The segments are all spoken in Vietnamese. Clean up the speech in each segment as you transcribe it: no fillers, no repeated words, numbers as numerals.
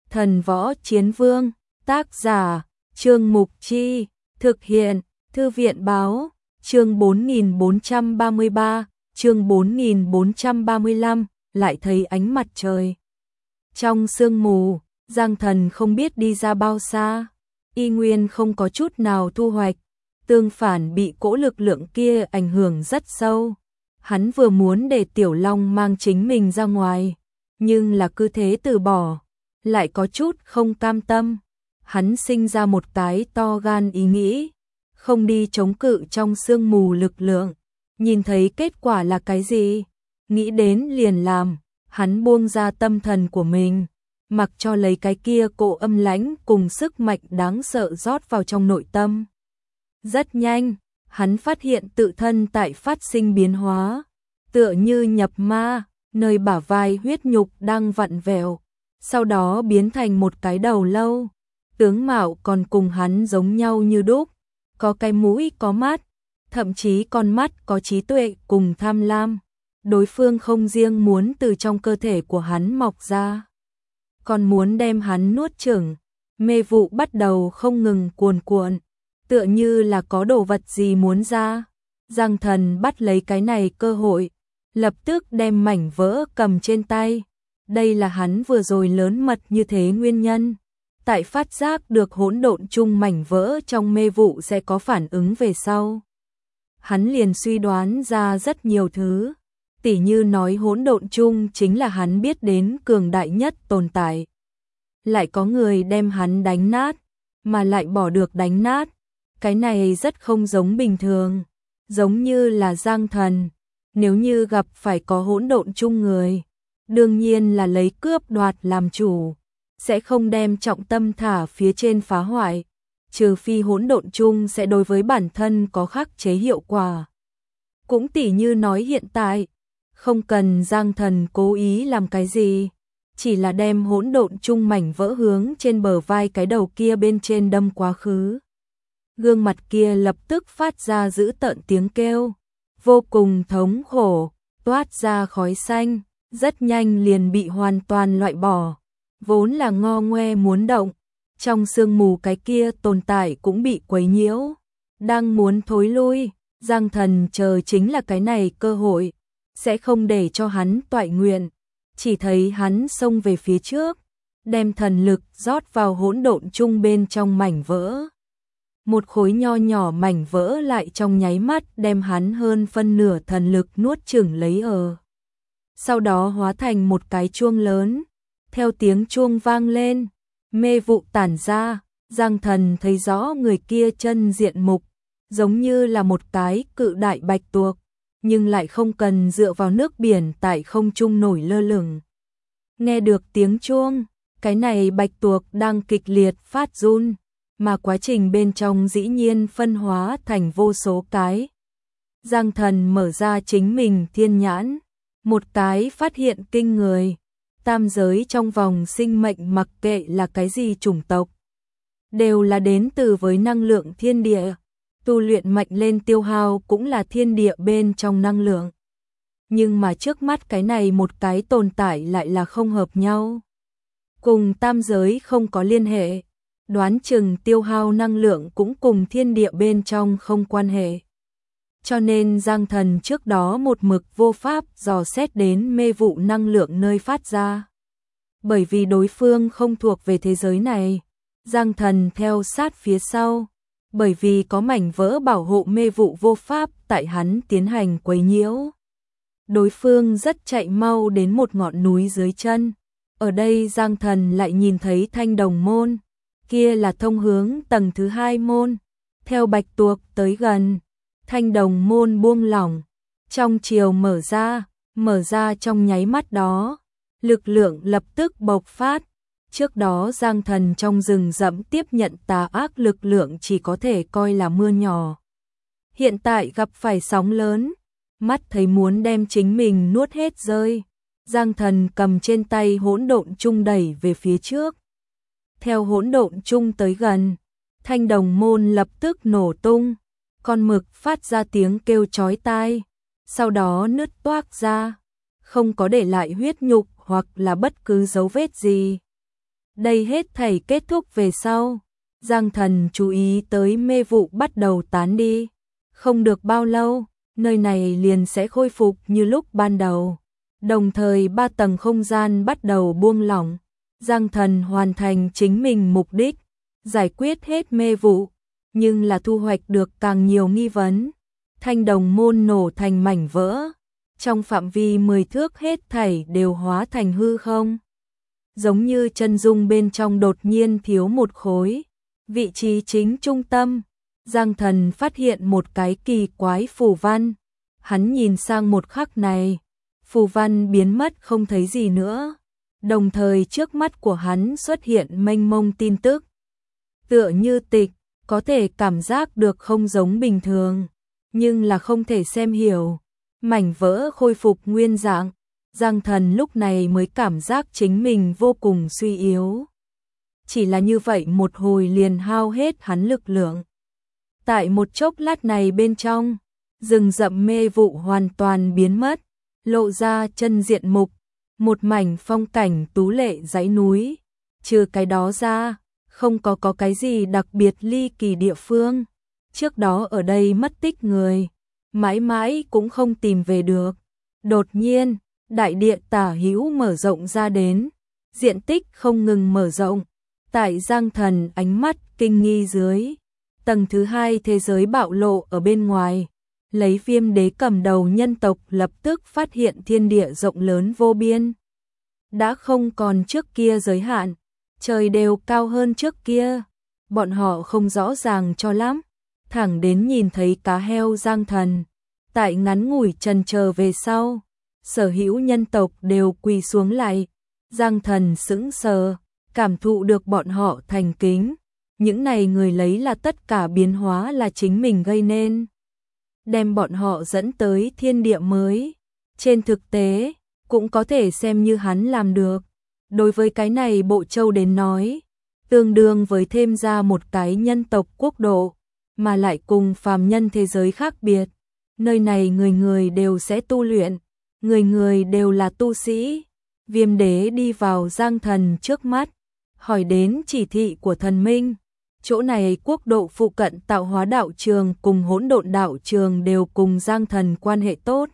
Thần Võ Chiến Vương, tác giả, Trương Mục Chi, thực hiện, Thư viện Báo, chương 4433, chương 4435, lại thấy ánh mặt trời. Trong sương mù, Giang Thần không biết đi ra bao xa, y nguyên không có chút nào thu hoạch, tương phản bị cỗ lực lượng kia ảnh hưởng rất sâu. Hắn vừa muốn để Tiểu Long mang chính mình ra ngoài, nhưng là cứ thế từ bỏ, lại có chút không cam tâm. Hắn sinh ra một cái to gan ý nghĩ, không đi chống cự trong sương mù lực lượng, nhìn thấy kết quả là cái gì, nghĩ đến liền làm. Hắn buông ra tâm thần của mình, mặc cho lấy cái kia cỗ âm lãnh cùng sức mạnh đáng sợ rót vào trong nội tâm. Rất nhanh, hắn phát hiện tự thân tại phát sinh biến hóa, tựa như nhập ma, nơi bả vai huyết nhục đang vặn vẹo, sau đó biến thành một cái đầu lâu, tướng mạo còn cùng hắn giống nhau như đúc, có cái mũi có mắt, thậm chí con mắt có trí tuệ cùng tham lam. Đối phương không riêng muốn từ trong cơ thể của hắn mọc ra, còn muốn đem hắn nuốt chửng. Mê vụ bắt đầu không ngừng cuồn cuộn, tựa như là có đồ vật gì muốn ra. Giang Thần bắt lấy cái này cơ hội, lập tức đem mảnh vỡ cầm trên tay. Đây là hắn vừa rồi lớn mật như thế nguyên nhân. Tại phát giác được hỗn độn chung mảnh vỡ trong mê vụ sẽ có phản ứng về sau, hắn liền suy đoán ra rất nhiều thứ. Tỉ như nói hỗn độn chung chính là hắn biết đến cường đại nhất tồn tại. Lại có người đem hắn đánh nát, mà lại bỏ được đánh nát. Cái này rất không giống bình thường, giống như là Giang Thần. Nếu như gặp phải có hỗn độn chung người, đương nhiên là lấy cướp đoạt làm chủ, sẽ không đem trọng tâm thả phía trên phá hoại, trừ phi hỗn độn chung sẽ đối với bản thân có khắc chế hiệu quả. Cũng tỉ như nói hiện tại, không cần Giang Thần cố ý làm cái gì, chỉ là đem hỗn độn chung mảnh vỡ hướng trên bờ vai cái đầu kia bên trên đâm quá khứ. Gương mặt kia lập tức phát ra dữ tợn tiếng kêu, vô cùng thống khổ, toát ra khói xanh, rất nhanh liền bị hoàn toàn loại bỏ. Vốn là ngo ngoe muốn động, trong sương mù cái kia tồn tại cũng bị quấy nhiễu, đang muốn thối lui. Giang Thần chờ chính là cái này cơ hội, sẽ không để cho hắn toại nguyện. Chỉ thấy hắn xông về phía trước, đem thần lực rót vào hỗn độn chung bên trong mảnh vỡ. Một khối nho nhỏ mảnh vỡ lại trong nháy mắt đem hắn hơn phân nửa thần lực nuốt chửng lấy ở. Sau đó hóa thành một cái chuông lớn, theo tiếng chuông vang lên, mê vụ tản ra. Giang Thần thấy rõ người kia chân diện mục, giống như là một cái cự đại bạch tuộc, nhưng lại không cần dựa vào nước biển tại không trung nổi lơ lửng. Nghe được tiếng chuông, cái này bạch tuộc đang kịch liệt phát run, mà quá trình bên trong dĩ nhiên phân hóa thành vô số cái. Giang Thần mở ra chính mình thiên nhãn, một cái phát hiện kinh người. Tam giới trong vòng sinh mệnh mặc kệ là cái gì chủng tộc, đều là đến từ với năng lượng thiên địa. Tu luyện mạnh lên tiêu hao cũng là thiên địa bên trong năng lượng. Nhưng mà trước mắt cái này một cái tồn tại lại là không hợp nhau. Cùng tam giới không có liên hệ, đoán chừng tiêu hao năng lượng cũng cùng thiên địa bên trong không quan hệ. Cho nên Giang Thần trước đó một mực vô pháp dò xét đến mê vụ năng lượng nơi phát ra. Bởi vì đối phương không thuộc về thế giới này, Giang Thần theo sát phía sau. Bởi vì có mảnh vỡ bảo hộ mê vụ vô pháp tại hắn tiến hành quấy nhiễu. Đối phương rất chạy mau đến một ngọn núi dưới chân. Ở đây Giang Thần lại nhìn thấy Thanh Đồng Môn, kia là thông hướng tầng thứ 2 môn. Theo bạch tuộc tới gần, Thanh Đồng Môn buông lỏng, trong chiều mở ra trong nháy mắt đó, lực lượng lập tức bộc phát. Trước đó Giang Thần trong rừng rậm tiếp nhận tà ác lực lượng chỉ có thể coi là mưa nhỏ. Hiện tại gặp phải sóng lớn, mắt thấy muốn đem chính mình nuốt hết rơi. Giang Thần cầm trên tay hỗn độn chung đẩy về phía trước. Theo hỗn độn chung tới gần, Thanh Đồng Môn lập tức nổ tung, con mực phát ra tiếng kêu chói tai, sau đó nứt toác ra, không có để lại huyết nhục hoặc là bất cứ dấu vết gì. Đây hết thảy kết thúc về sau, Giang Thần chú ý tới mê vụ bắt đầu tán đi. Không được bao lâu, nơi này liền sẽ khôi phục như lúc ban đầu. Đồng thời 3 tầng không gian bắt đầu buông lỏng. Giang Thần hoàn thành chính mình mục đích, giải quyết hết mê vụ, nhưng là thu hoạch được càng nhiều nghi vấn. Thanh đồng môn nổ thành mảnh vỡ, trong phạm vi 10 thước hết thảy đều hóa thành hư không. Giống như chân dung bên trong đột nhiên thiếu một khối. Vị trí chính trung tâm, Giang Thần phát hiện một cái kỳ quái phù văn. Hắn nhìn sang một khắc này, phù văn biến mất không thấy gì nữa. Đồng thời trước mắt của hắn xuất hiện mênh mông tin tức. Tựa như tịch, có thể cảm giác được không giống bình thường, nhưng là không thể xem hiểu. Mảnh vỡ khôi phục nguyên dạng, Giang Thần lúc này mới cảm giác chính mình vô cùng suy yếu. Chỉ là như vậy một hồi liền hao hết hắn lực lượng. Tại một chốc lát này bên trong, rừng rậm mê vụ hoàn toàn biến mất, lộ ra chân diện mục, một mảnh phong cảnh tú lệ dãy núi. Trừ cái đó ra, không có cái gì đặc biệt ly kỳ địa phương. Trước đó ở đây mất tích người, mãi mãi cũng không tìm về được. Đột nhiên, đại địa tả hữu mở rộng ra đến, diện tích không ngừng mở rộng. Tại Giang Thần ánh mắt kinh nghi dưới, tầng thứ 2 thế giới bạo lộ ở bên ngoài, lấy Viêm Đế cầm đầu nhân tộc lập tức phát hiện thiên địa rộng lớn vô biên. Đã không còn trước kia giới hạn, trời đều cao hơn trước kia, bọn họ không rõ ràng cho lắm, thẳng đến nhìn thấy cá heo Giang Thần. Tại ngắn ngủi chần chờ về sau, sở hữu nhân tộc đều quỳ xuống lại, Giang Thần sững sờ, cảm thụ được bọn họ thành kính. Những này người lấy là tất cả biến hóa là chính mình gây nên, đem bọn họ dẫn tới thiên địa mới. Trên thực tế, cũng có thể xem như hắn làm được. Đối với cái này Bộ Châu đến nói, tương đương với thêm ra một cái nhân tộc quốc độ, mà lại cùng phàm nhân thế giới khác biệt. Nơi này người người đều sẽ tu luyện, người người đều là tu sĩ. Viêm Đế đi vào Giang Thần trước mắt, hỏi đến chỉ thị của thần minh. Chỗ này quốc độ phụ cận Tạo Hóa đạo trường cùng Hỗn Độn đạo trường đều cùng Giang Thần quan hệ tốt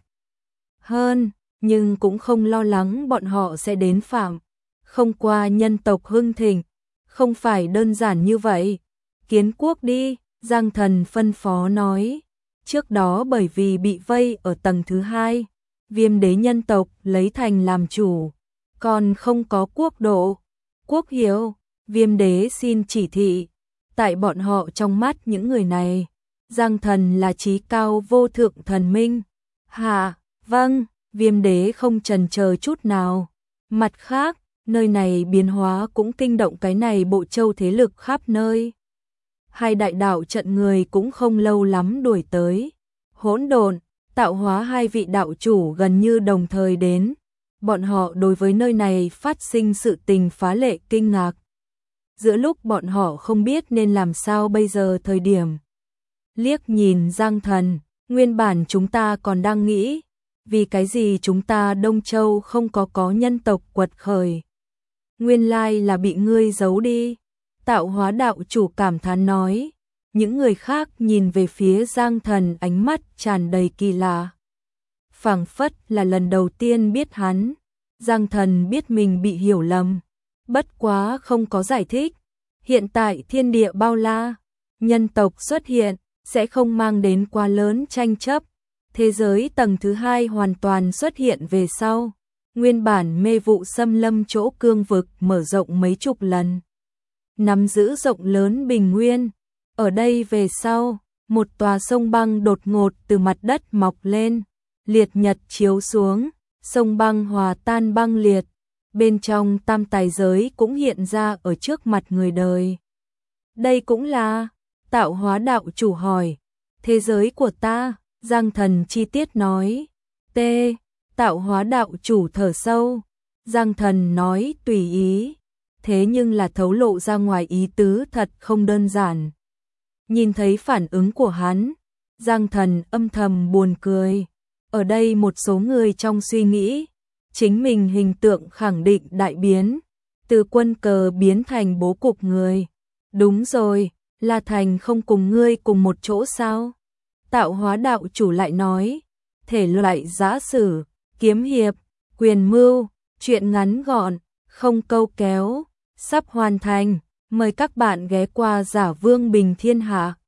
hơn, nhưng cũng không lo lắng bọn họ sẽ đến phạm. Không qua nhân tộc hưng thịnh, không phải đơn giản như vậy. Kiến quốc đi, Giang Thần phân phó nói. Trước đó bởi vì bị vây ở tầng thứ 2, Viêm Đế nhân tộc lấy thành làm chủ, còn không có quốc độ. Quốc hiệu, Viêm Đế xin chỉ thị. Tại bọn họ trong mắt những người này, Giang Thần là chí cao vô thượng thần minh. Hạ, vâng, Viêm Đế không chần chờ chút nào. Mặt khác, nơi này biến hóa cũng kinh động cái này Bộ Châu thế lực khắp nơi. Hai đại đạo trận người cũng không lâu lắm đuổi tới. Hỗn Độn, Tạo Hóa hai vị đạo chủ gần như đồng thời đến. Bọn họ đối với nơi này phát sinh sự tình phá lệ kinh ngạc. Giữa lúc bọn họ không biết nên làm sao bây giờ thời điểm. Liếc nhìn Giang Thần, nguyên bản chúng ta còn đang nghĩ, vì cái gì chúng ta Đông Châu không có nhân tộc quật khởi. Nguyên lai là bị ngươi giấu đi. Tạo Hóa đạo chủ cảm thán nói. Những người khác nhìn về phía Giang Thần ánh mắt tràn đầy kỳ lạ. Phảng phất là lần đầu tiên biết hắn. Giang Thần biết mình bị hiểu lầm, bất quá không có giải thích. Hiện tại thiên địa bao la, nhân tộc xuất hiện, sẽ không mang đến quá lớn tranh chấp. Thế giới tầng thứ 2 hoàn toàn xuất hiện về sau. Nguyên bản mê vụ xâm lâm chỗ cương vực mở rộng mấy chục lần. Nắm giữ rộng lớn bình nguyên. Ở đây về sau, một tòa sông băng đột ngột từ mặt đất mọc lên. Liệt nhật chiếu xuống, sông băng hòa tan băng liệt. Bên trong tam tài giới cũng hiện ra ở trước mặt người đời. Đây cũng là, Tạo Hóa đạo chủ hỏi. Thế giới của ta, Giang Thần chi tiết nói. T. Tạo Hóa đạo chủ thở sâu. Giang Thần nói tùy ý. Thế nhưng là thấu lộ ra ngoài ý tứ thật không đơn giản. Nhìn thấy phản ứng của hắn, Giang Thần âm thầm buồn cười. Ở đây một số người trong suy nghĩ, chính mình hình tượng khẳng định đại biến. từ quân cờ biến thành bố cục người. Đúng rồi, La Thành không cùng ngươi cùng một chỗ sao? Tạo hóa đạo chủ lại nói, thể loại giã sử, kiếm hiệp, quyền mưu, truyện ngắn gọn, không câu kéo, sắp hoàn thành, mời các bạn ghé qua Giả Vương Bình Thiên Hạ.